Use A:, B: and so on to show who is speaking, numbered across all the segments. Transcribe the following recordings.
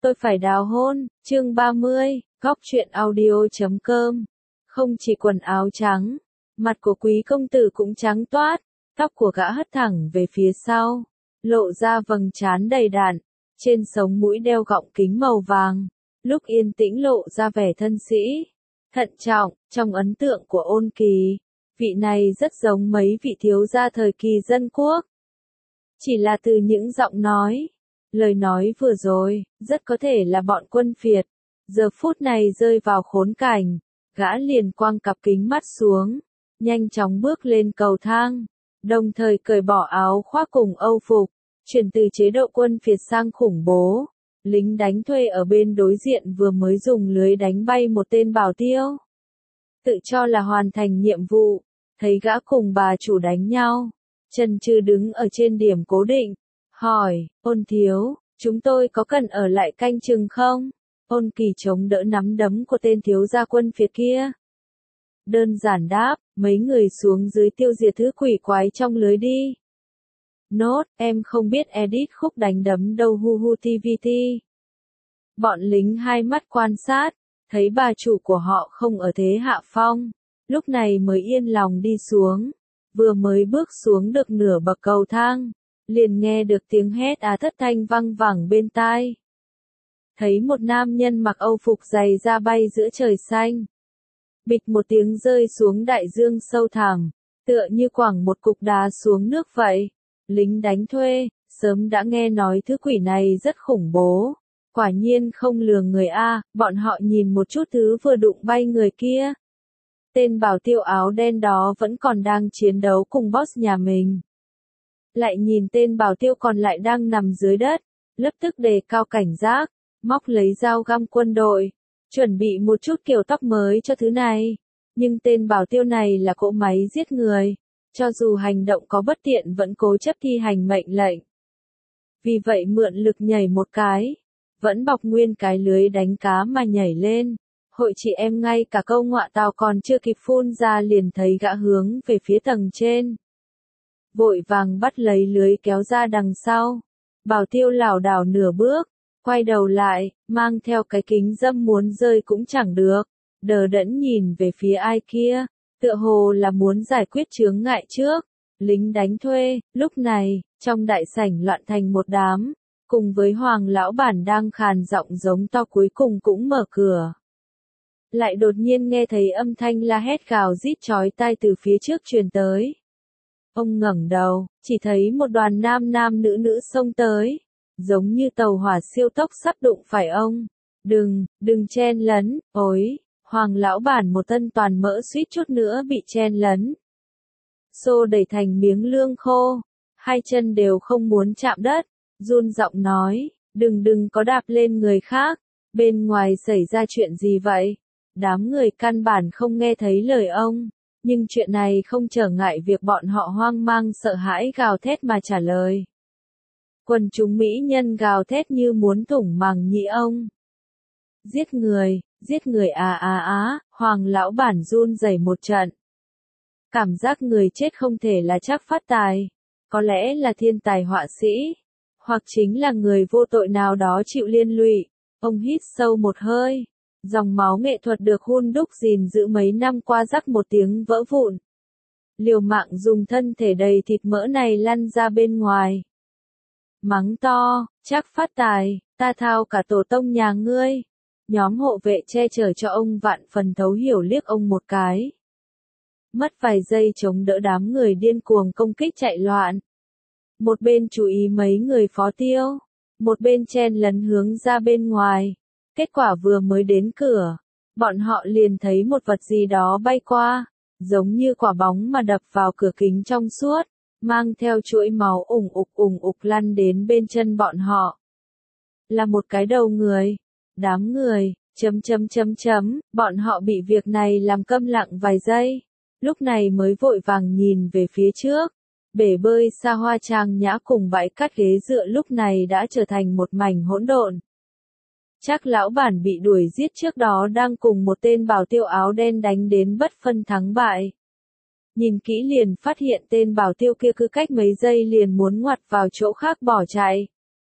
A: Tôi phải đào hôn, chương 30, góc truyện audio.com. Không chỉ quần áo trắng, mặt của quý công tử cũng trắng toát, tóc của gã hất thẳng về phía sau, lộ ra vầng trán đầy đặn, trên sống mũi đeo gọng kính màu vàng, lúc yên tĩnh lộ ra vẻ thân sĩ, thận trọng. Trong ấn tượng của Ôn Kỳ, vị này rất giống mấy vị thiếu gia thời kỳ dân quốc. Chỉ là từ những giọng nói, lời nói vừa rồi, rất có thể là bọn quân phiệt. Giờ phút này rơi vào khốn cảnh, gã liền quăng cặp kính mắt xuống, nhanh chóng bước lên cầu thang, đồng thời cởi bỏ áo khoác cùng âu phục, chuyển từ chế độ quân phiệt sang khủng bố. Lính đánh thuê ở bên đối diện vừa mới dùng lưới đánh bay một tên bảo tiêu. Tự cho là hoàn thành nhiệm vụ, thấy gã cùng bà chủ đánh nhau, chần chừ đứng ở trên điểm cố định, hỏi, Ôn thiếu, chúng tôi có cần ở lại canh chừng không? Ôn Kỳ chống đỡ nắm đấm của tên thiếu gia quân phiệt kia. Đơn giản đáp, mấy người xuống dưới tiêu diệt thứ quỷ quái trong lưới đi. Nốt, em không biết edit khúc đánh đấm đâu hu hu tvt. Bọn lính hai mắt quan sát, thấy bà chủ của họ không ở thế hạ phong, lúc này mới yên lòng đi xuống. Vừa mới bước xuống được nửa bậc cầu thang, liền nghe được tiếng hét thất thanh vang vẳng bên tai. Thấy một nam nhân mặc âu phục dày da bay giữa trời xanh. Bịch một tiếng rơi xuống đại dương sâu thẳm, tựa như quẳng một cục đá xuống nước vậy. Lính đánh thuê, sớm đã nghe nói thứ quỷ này rất khủng bố. Quả nhiên không lừa người a, bọn họ nhìn một chút thứ vừa đụng bay người kia. Tên bảo tiêu áo đen đó vẫn còn đang chiến đấu cùng boss nhà mình. Lại nhìn tên bảo tiêu còn lại đang nằm dưới đất, lập tức đề cao cảnh giác, móc lấy dao găm quân đội, chuẩn bị một chút kiểu tóc mới cho thứ này. Nhưng tên bảo tiêu này là cỗ máy giết người, cho dù hành động có bất tiện vẫn cố chấp thi hành mệnh lệnh. Vì vậy mượn lực nhảy một cái, vẫn bọc nguyên cái lưới đánh cá mà nhảy lên. Hội chị em ngay cả câu ngọa tào còn chưa kịp phun ra liền thấy gã hướng về phía tầng trên. Vội vàng bắt lấy lưới kéo ra đằng sau. Bảo tiêu lảo đảo nửa bước, quay đầu lại, mang theo cái kính dâm muốn rơi cũng chẳng được, đờ đẫn nhìn về phía ai kia, tựa hồ là muốn giải quyết chướng ngại trước. Lính đánh thuê, lúc này, trong đại sảnh loạn thành một đám, cùng với Hoàng lão bản đang khàn giọng giống to cuối cùng cũng mở cửa. Lại đột nhiên nghe thấy âm thanh la hét gào rít chói tai từ phía trước truyền tới. Ông ngẩng đầu, chỉ thấy một đoàn nam nam nữ nữ xông tới, giống như tàu hỏa siêu tốc sắp đụng phải ông. Đừng chen lấn, ối, Hoàng lão bản một thân toàn mỡ suýt chút nữa bị chen lấn. Xô đẩy thành miếng lương khô, hai chân đều không muốn chạm đất, run giọng nói, đừng có đạp lên người khác, bên ngoài xảy ra chuyện gì vậy? Đám người căn bản không nghe thấy lời ông, nhưng chuyện này không trở ngại việc bọn họ hoang mang sợ hãi gào thét mà trả lời. Quần chúng mỹ nhân gào thét như muốn thủng màng nhĩ ông. Giết người Hoàng lão bản run rẩy một trận. Cảm giác người chết không thể là Trác Phát Tài, có lẽ là thiên tài họa sĩ, hoặc chính là người vô tội nào đó chịu liên lụy. Ông hít sâu một hơi. Dòng máu nghệ thuật được hun đúc gìn giữ mấy năm qua rắc một tiếng vỡ vụn. Liều mạng dùng thân thể đầy thịt mỡ này lăn ra bên ngoài. Mắng to, Trác Phát Tài, ta thao cả tổ tông nhà ngươi. Nhóm hộ vệ che chở cho ông vạn phần thấu hiểu liếc ông một cái. Mất vài giây chống đỡ đám người điên cuồng công kích chạy loạn. Một bên chú ý mấy người phó tiêu, một bên chen lấn hướng ra bên ngoài. Kết quả vừa mới đến cửa, bọn họ liền thấy một vật gì đó bay qua, giống như quả bóng mà đập vào cửa kính trong suốt, mang theo chuỗi máu ủng ục lăn đến bên chân bọn họ. Là một cái đầu người. Đám người, bọn họ bị việc này làm câm lặng vài giây, lúc này mới vội vàng nhìn về phía trước. Bể bơi xa hoa trang nhã cùng bãi cát ghế dựa lúc này đã trở thành một mảnh hỗn độn. Trác lão bản bị đuổi giết trước đó đang cùng một tên bảo tiêu áo đen đánh đến bất phân thắng bại. Nhìn kỹ liền phát hiện tên bảo tiêu kia cứ cách mấy giây liền muốn ngoặt vào chỗ khác bỏ chạy.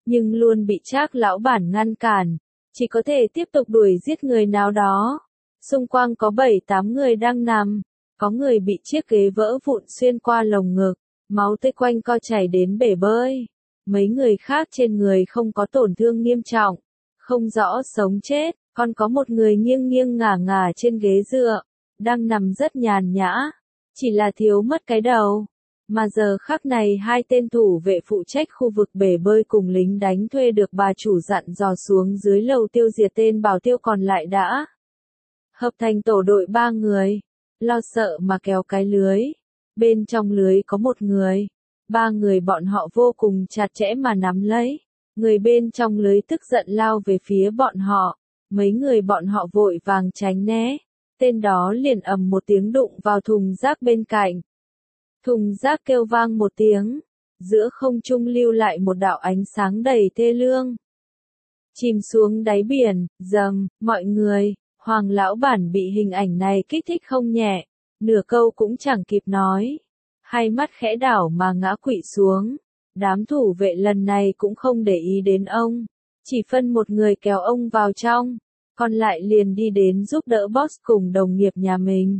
A: nhưng luôn bị Trác lão bản ngăn cản, chỉ có thể tiếp tục đuổi giết người nào đó. Xung quanh có 7-8 người đang nằm, có người bị chiếc ghế vỡ vụn xuyên qua lồng ngực, máu tươi quanh co chảy đến bể bơi. Mấy người khác trên người không có tổn thương nghiêm trọng, không rõ sống chết, còn có một người nghiêng nghiêng ngả ngả trên ghế dựa, đang nằm rất nhàn nhã, chỉ là thiếu mất cái đầu. Mà giờ khắc này hai tên thủ vệ phụ trách khu vực bể bơi cùng lính đánh thuê được bà chủ dặn dò xuống dưới lầu tiêu diệt tên bảo tiêu còn lại đã. Hợp thành tổ đội 3 người, lo sợ mà kéo cái lưới. Bên trong lưới có một người, 3 người bọn họ vô cùng chặt chẽ mà nắm lấy. Người bên trong lưới tức giận lao về phía bọn họ, mấy người bọn họ vội vàng tránh né. Tên đó liền ầm một tiếng đụng vào thùng rác bên cạnh. Thùng rác kêu vang một tiếng, giữa không trung lưu lại một đạo ánh sáng đầy thê lương. Chìm xuống đáy biển, dầm, mọi người, Hoàng lão bản bị hình ảnh này kích thích không nhẹ, nửa câu cũng chẳng kịp nói. Hai mắt khẽ đảo mà ngã quỵ xuống. Đám thủ vệ lần này cũng không để ý đến ông, chỉ phân một người kéo ông vào trong, còn lại liền đi đến giúp đỡ boss cùng đồng nghiệp nhà mình.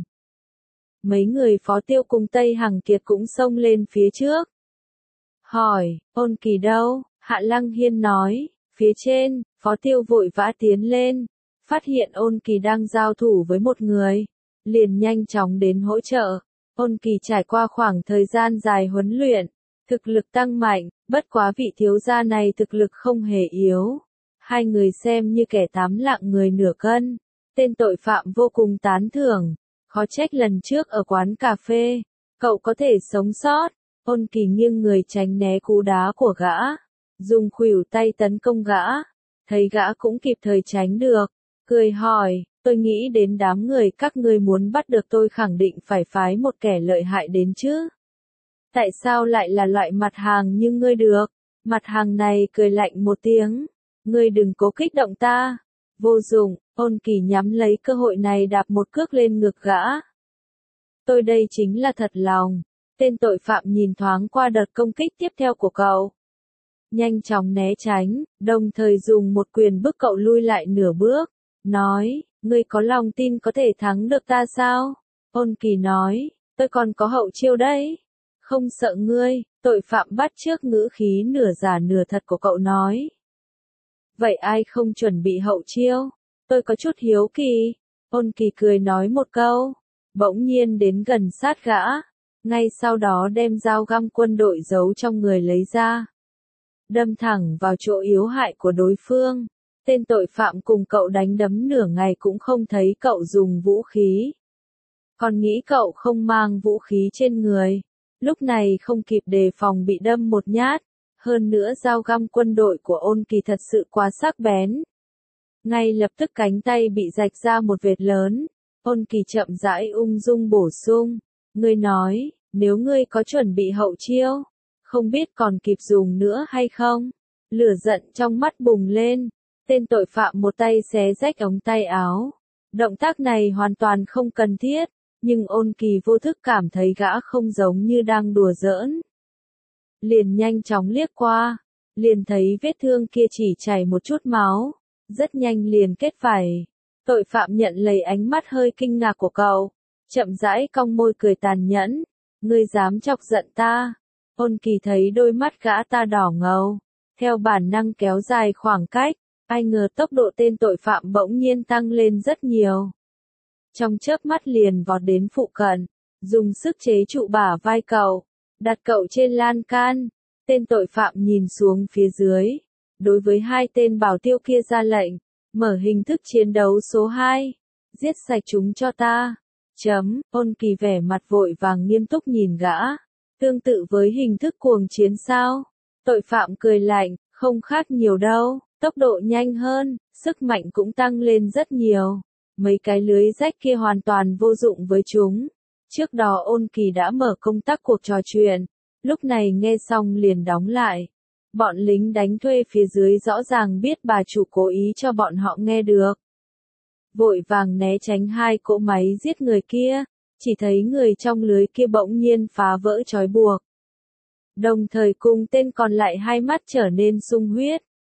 A: Mấy người Phó Tiêu cùng Tây Hằng Kiệt cũng xông lên phía trước. Hỏi, Ôn Kỳ đâu? Hạ Lăng Hiên nói, phía trên. Phó Tiêu vội vã tiến lên, phát hiện Ôn Kỳ đang giao thủ với một người, liền nhanh chóng đến hỗ trợ. Ôn Kỳ trải qua khoảng thời gian dài huấn luyện, thực lực tăng mạnh, bất quá vị thiếu gia này thực lực không hề yếu. Hai người xem như kẻ tám lạng người nửa cân, tên tội phạm vô cùng tán thưởng. Khó trách lần trước ở quán cà phê, cậu có thể sống sót. Ôn Kỳ nghiêng người tránh né cú đá của gã, dùng khuỷu tay tấn công gã, thấy gã cũng kịp thời tránh được, cười hỏi, tôi nghĩ đến đám người các ngươi muốn bắt được tôi khẳng định phải phái một kẻ lợi hại đến chứ. Tại sao lại là loại mặt hàng như ngươi được? Mặt hàng này cười lạnh một tiếng, ngươi đừng cố kích động ta. Vô dụng, Ôn Kỳ nhắm lấy cơ hội này đạp một cước lên ngực gã. Tôi đây chính là thật lòng. Tên tội phạm nhìn thoáng qua đợt công kích tiếp theo của cậu, nhanh chóng né tránh, đồng thời dùng một quyền bức cậu lui lại nửa bước, nói, ngươi có lòng tin có thể thắng được ta sao? Ôn Kỳ nói, tôi còn có hậu chiêu đấy. Không sợ ngươi, tội phạm bắt chước ngữ khí nửa giả nửa thật của cậu nói. Vậy ai không chuẩn bị hậu chiêu? Tôi có chút hiếu kỳ. Ôn Kỳ cười nói một câu, bỗng nhiên đến gần sát gã, ngay sau đó đem dao găm quân đội giấu trong người lấy ra, đâm thẳng vào chỗ yếu hại của đối phương. Tên tội phạm cùng cậu đánh đấm nửa ngày cũng không thấy cậu dùng vũ khí, còn nghĩ cậu không mang vũ khí trên người. Lúc này không kịp đề phòng bị đâm một nhát, hơn nữa dao găm quân đội của Ôn Kỳ thật sự quá sắc bén. Ngay lập tức cánh tay bị rạch ra một vệt lớn. Ôn Kỳ chậm rãi ung dung bổ sung, ngươi nói, nếu ngươi có chuẩn bị hậu chiêu, không biết còn kịp dùng nữa hay không? Lửa giận trong mắt bùng lên, tên tội phạm một tay xé rách ống tay áo. Động tác này hoàn toàn không cần thiết, nhưng Ôn Kỳ vô thức cảm thấy gã không giống như đang đùa giỡn. Liền nhanh chóng liếc qua, liền thấy vết thương kia chỉ chảy một chút máu, rất nhanh liền kết vảy. Tội phạm nhận lấy ánh mắt hơi kinh ngạc của cậu, chậm rãi cong môi cười tàn nhẫn, ngươi dám chọc giận ta. Ôn Kỳ thấy đôi mắt gã ta đỏ ngầu, theo bản năng kéo dài khoảng cách, ai ngờ tốc độ tên tội phạm bỗng nhiên tăng lên rất nhiều. Trong chớp mắt liền vọt đến phụ cận, dùng sức chế trụ bả vai cậu, đặt cậu trên lan can. Tên tội phạm nhìn xuống phía dưới, đối với hai tên bảo tiêu kia ra lệnh, mở hình thức chiến đấu số 2, giết sạch chúng cho ta. Ôn Kỳ vẻ mặt vội vàng nghiêm túc nhìn gã, tương tự với hình thức cuồng chiến sao? Tội phạm cười lạnh, không khác nhiều đâu, tốc độ nhanh hơn, sức mạnh cũng tăng lên rất nhiều. Mấy cái lưới rách kia hoàn toàn vô dụng với chúng. Trước đó Ôn Kỳ đã mở công tắc cuộc trò chuyện, lúc này nghe xong liền đóng lại. Bọn lính đánh thuê phía dưới rõ ràng biết bà chủ cố ý cho bọn họ nghe được. Vội vàng né tránh hai cỗ máy giết người kia, chỉ thấy người trong lưới kia bỗng nhiên phá vỡ trói buộc. đồng thời cùng tên còn lại hai mắt trở nên sung huyết.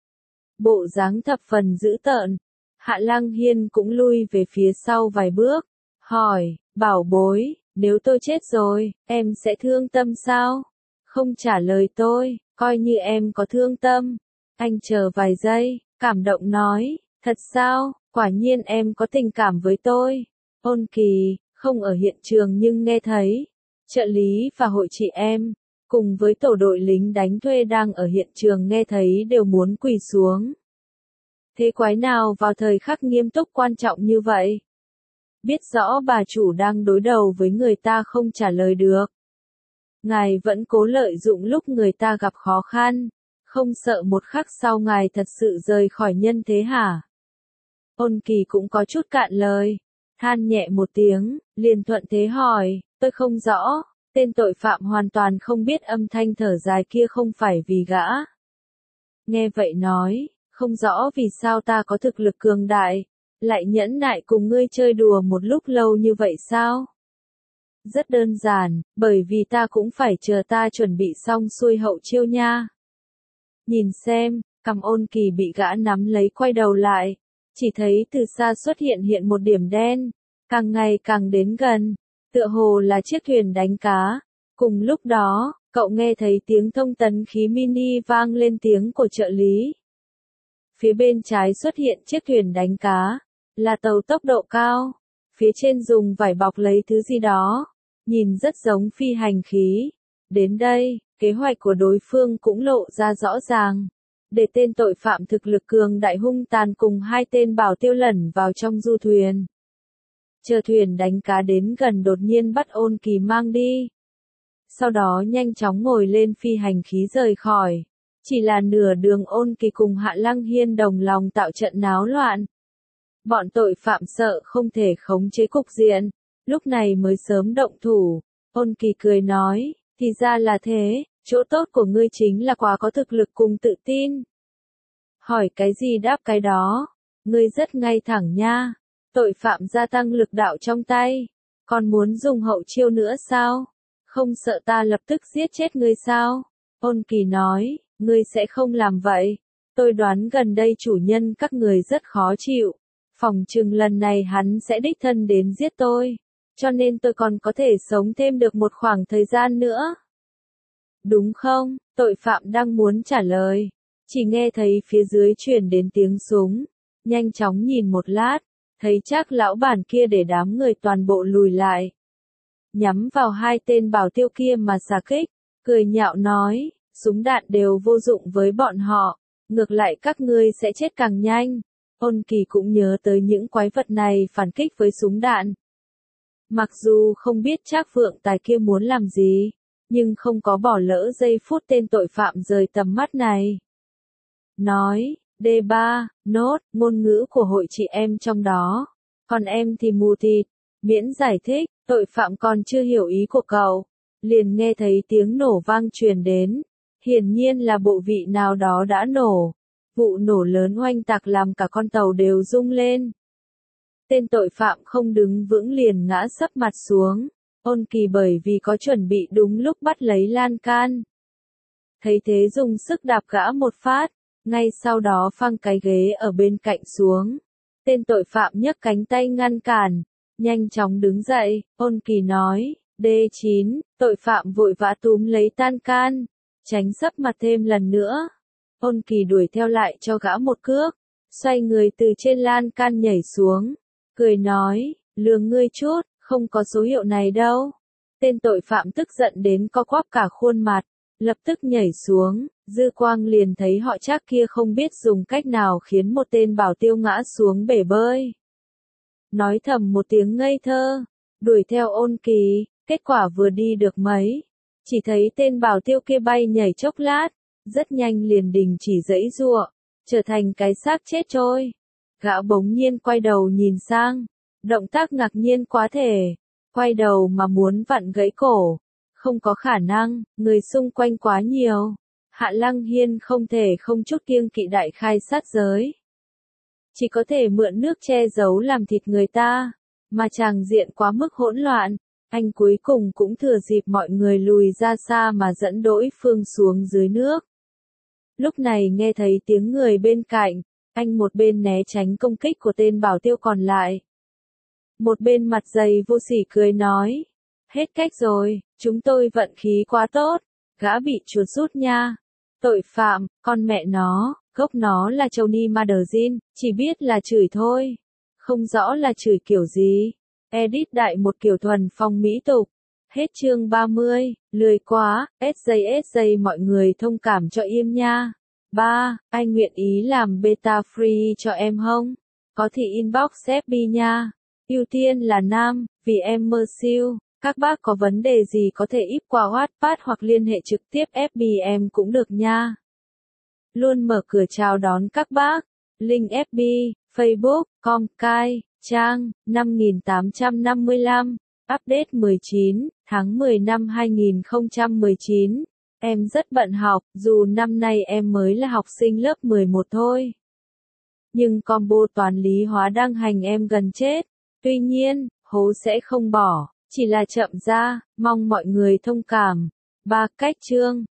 A: Bộ dáng thập phần dữ tợn. Hạ Lăng Hiên cũng lui về phía sau vài bước, hỏi, bảo bối, nếu tôi chết rồi, em sẽ thương tâm sao? Không trả lời tôi, coi như em có thương tâm. Anh chờ vài giây, cảm động nói, thật sao, quả nhiên em có tình cảm với tôi. Ôn Kỳ, không ở hiện trường nhưng nghe thấy, trợ lý và hội chị em, cùng với tổ đội lính đánh thuê đang ở hiện trường nghe thấy đều muốn quỳ xuống. Thế quái nào vào thời khắc nghiêm túc quan trọng như vậy? Biết rõ bà chủ đang đối đầu với người ta không trả lời được. Ngài vẫn cố lợi dụng lúc người ta gặp khó khăn, không sợ một khắc sau ngài thật sự rời khỏi nhân thế hả? Ôn Kỳ cũng có chút cạn lời, than nhẹ một tiếng, liền thuận thế hỏi, tôi không rõ, tên tội phạm hoàn toàn không biết âm thanh thở dài kia không phải vì gã. Nghe vậy nói, không rõ vì sao ta có thực lực cường đại, lại nhẫn nại cùng ngươi chơi đùa một lúc lâu như vậy sao? Rất đơn giản, bởi vì ta cũng phải chờ ta chuẩn bị xong xuôi hậu chiêu nha. Nhìn xem, cằm Ôn Kỳ bị gã nắm lấy quay đầu lại, chỉ thấy từ xa xuất hiện một điểm đen, càng ngày càng đến gần, tựa hồ là chiếc thuyền đánh cá. Cùng lúc đó, cậu nghe thấy tiếng thông tấn khí mini vang lên tiếng của trợ lý. Phía bên trái xuất hiện chiếc thuyền đánh cá, là tàu tốc độ cao, phía trên dùng vải bọc lấy thứ gì đó, nhìn rất giống phi hành khí. Đến đây, kế hoạch của đối phương cũng lộ ra rõ ràng, để tên tội phạm thực lực cường đại hung tàn cùng hai tên bảo tiêu lẩn vào trong du thuyền. Chờ thuyền đánh cá đến gần đột nhiên bắt Ôn Kỳ mang đi. Sau đó nhanh chóng ngồi lên phi hành khí rời khỏi. Chỉ là nửa đường Ôn Kỳ cùng Hạ Lăng Hiên đồng lòng tạo trận náo loạn. Bọn tội phạm sợ không thể khống chế cục diện, lúc này mới sớm động thủ. Ôn Kỳ cười nói, thì ra là thế, chỗ tốt của ngươi chính là quá có thực lực cùng tự tin. Hỏi cái gì đáp cái đó, ngươi rất ngay thẳng nha. Tội phạm gia tăng lực đạo trong tay, còn muốn dùng hậu chiêu nữa sao? Không sợ ta lập tức giết chết ngươi sao? Ôn Kỳ nói, ngươi sẽ không làm vậy. Tôi đoán gần đây chủ nhân các người rất khó chịu. Phòng chừng lần này hắn sẽ đích thân đến giết tôi. Cho nên tôi còn có thể sống thêm được một khoảng thời gian nữa. Đúng không? Tội phạm đang muốn trả lời. Chỉ nghe thấy phía dưới truyền đến tiếng súng. Nhanh chóng nhìn một lát, thấy chắc lão bản kia để đám người toàn bộ lùi lại. Nhắm vào hai tên bảo tiêu kia mà xạ kích, cười nhạo nói, súng đạn đều vô dụng với bọn họ, ngược lại các ngươi sẽ chết càng nhanh. Ôn Kỳ cũng nhớ tới những quái vật này phản kích với súng đạn. Mặc dù không biết Trác Phượng Tài kia muốn làm gì, nhưng không có bỏ lỡ giây phút tên tội phạm rời tầm mắt này. Nói, D3, nốt, ngôn ngữ của hội chị em trong đó, còn em thì mù thịt, miễn giải thích, tội phạm còn chưa hiểu ý của cậu, liền nghe thấy tiếng nổ vang truyền đến, hiển nhiên là bộ vị nào đó đã nổ, vụ nổ lớn oanh tạc làm cả con tàu đều rung lên. Tên tội phạm không đứng vững liền ngã sấp mặt xuống, Ôn Kỳ bởi vì có chuẩn bị đúng lúc bắt lấy lan can. Thấy thế dùng sức đạp gã một phát, ngay sau đó phăng cái ghế ở bên cạnh xuống. Tên tội phạm nhấc cánh tay ngăn cản, nhanh chóng đứng dậy, Ôn Kỳ nói, D9, tội phạm vội vã túm lấy tan can, tránh sấp mặt thêm lần nữa. Ôn Kỳ đuổi theo lại cho gã một cước, xoay người từ trên lan can nhảy xuống, cười nói, lừa ngươi chút, không có số hiệu này đâu. Tên tội phạm tức giận đến co quắp cả khuôn mặt, lập tức nhảy xuống, dư quang liền thấy họ Trác kia không biết dùng cách nào khiến một tên bảo tiêu ngã xuống bể bơi. Nói thầm một tiếng ngây thơ, đuổi theo Ôn Kỳ, kết quả vừa đi được mấy, chỉ thấy tên bảo tiêu kia bay nhảy chốc lát, rất nhanh liền đình chỉ giãy giụa, trở thành cái xác chết trôi. Gã bỗng nhiên quay đầu nhìn sang, động tác ngạc nhiên quá thể, quay đầu mà muốn vặn gãy cổ. Không có khả năng, người xung quanh quá nhiều. Hạ Lăng Hiên không thể không chút kiêng kỵ đại khai sát giới. Chỉ có thể mượn nước che giấu làm thịt người ta, mà tràng diện quá mức hỗn loạn. Anh cuối cùng cũng thừa dịp mọi người lùi ra xa mà dẫn Đỗ Phương xuống dưới nước. Lúc này nghe thấy tiếng người bên cạnh, anh một bên né tránh công kích của tên bảo tiêu còn lại. Một bên mặt dày vô sỉ cười nói. Hết cách rồi, chúng tôi vận khí quá tốt, gã bị chuột rút nha. Tội phạm, con mẹ nó, gốc nó là Johnny Maderzin, chỉ biết là chửi thôi. Không rõ là chửi kiểu gì. Edit đại một kiểu thuần phong mỹ tục. Hết chương 30, lười quá, SJ mọi người thông cảm cho im nha. 3. Anh nguyện ý làm beta free cho em không? Có thì inbox FB nha. Ưu tiên là nam, vì em mơ siêu. Các bác có vấn đề gì có thể íp qua WhatsApp hoặc liên hệ trực tiếp FB em cũng được nha. Luôn mở cửa chào đón các bác. Link FB, Facebook, Comcai, trang, 5855. Update 19, tháng 10 năm 2019. Em rất bận học, dù năm nay em mới là học sinh lớp 11 thôi. Nhưng combo toán lý hóa đang hành em gần chết. Tuy nhiên, hố sẽ không bỏ, chỉ là chậm ra, mong mọi người thông cảm. 3 cách chương.